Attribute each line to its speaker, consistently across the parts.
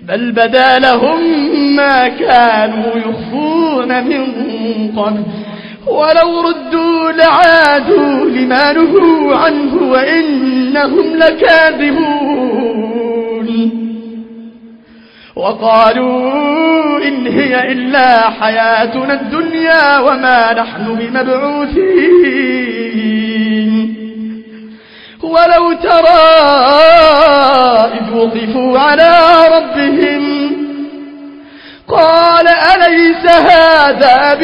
Speaker 1: بل بدا لهم ما كانوا يخفون من قبل ولو ردوا لعادوا لما نهوا عنه وإنهم لكاذبون وقالوا إن هي إلا حياتنا الدنيا وما نحن بمبعوثين ولو ترى إذ وقفوا على ربهم قال أليس هذا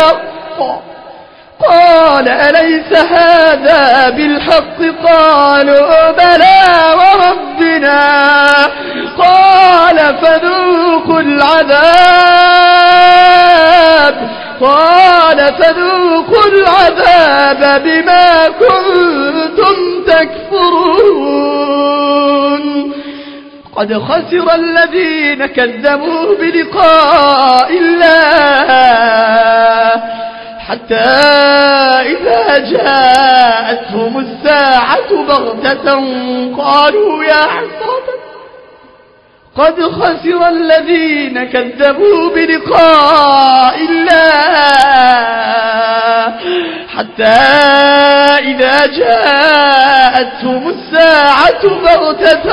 Speaker 1: بالحق قالوا بلى وربنا قال فذوقوا العذاب بما كنتم تكفرون قد خسر الذين كذبوا بلقاء الله حتى إذا جاءتهم الساعة بغتة قالوا يا حسرتنا قد خسر الذين كذبوا بلقاء الله حتى إذا جاءتهم الساعة بغتة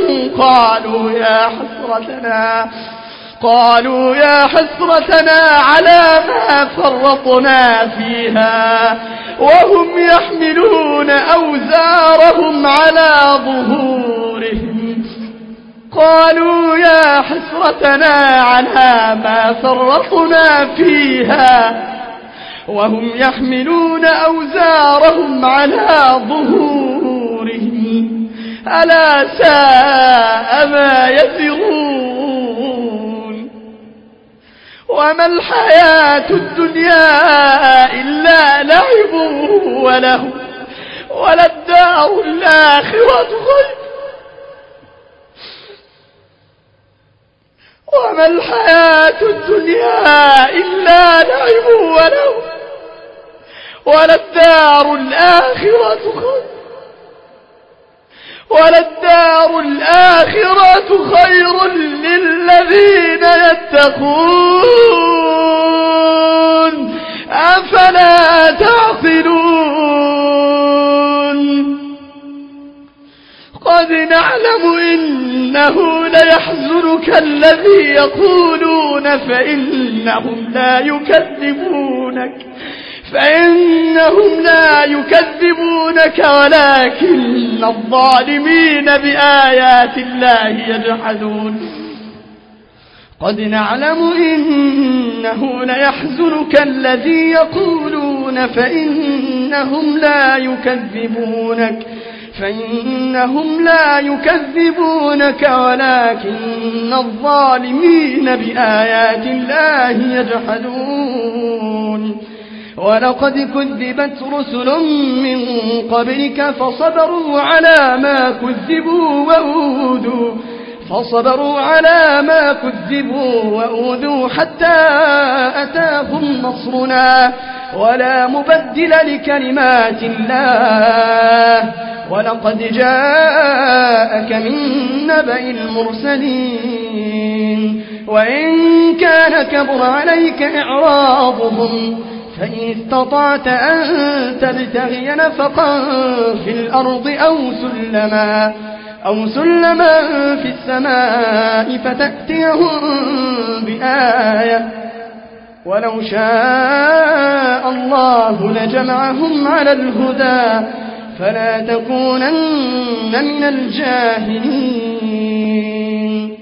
Speaker 1: قالوا يا حسرتنا على ما فرطنا فيها وهم يحملون أوزارهم على ظهورهم وهم يحملون أوزارهم على ظهورهم ألا ساء ما يزرون وما الحياة الدنيا إلا لعب وله وللدار الآخرة خير وما الحياة الدنيا إلا لعب وله وللدار الآخرة خير للذين يتقون أفلا تعقلون قد نعلم إنه ليحزنك الذي يقولون فإنهم لا يكذبونك ولكن الظالمين بآيات الله يجحدون قد نعلم إنه ليحزنك الذي يقولون فإنهم لا يكذبونك ولكن الظالمين بآيات الله يجحدون ولقد كذبت رسل من قبلك فصبروا على ما كذبوا وأوذوا حتى أتاهم نصرنا ولا مبدل لكلمات الله ولقد جاءك من نبأ المرسلين وإن كان كبر عليك إعراضهم فإن استطعت أن تبتغي نفقا في الأرض أو سلما في السماء فتأتيهم بآية ولو شاء الله لجمعهم على الهدى فلا تكونن من الجاهلين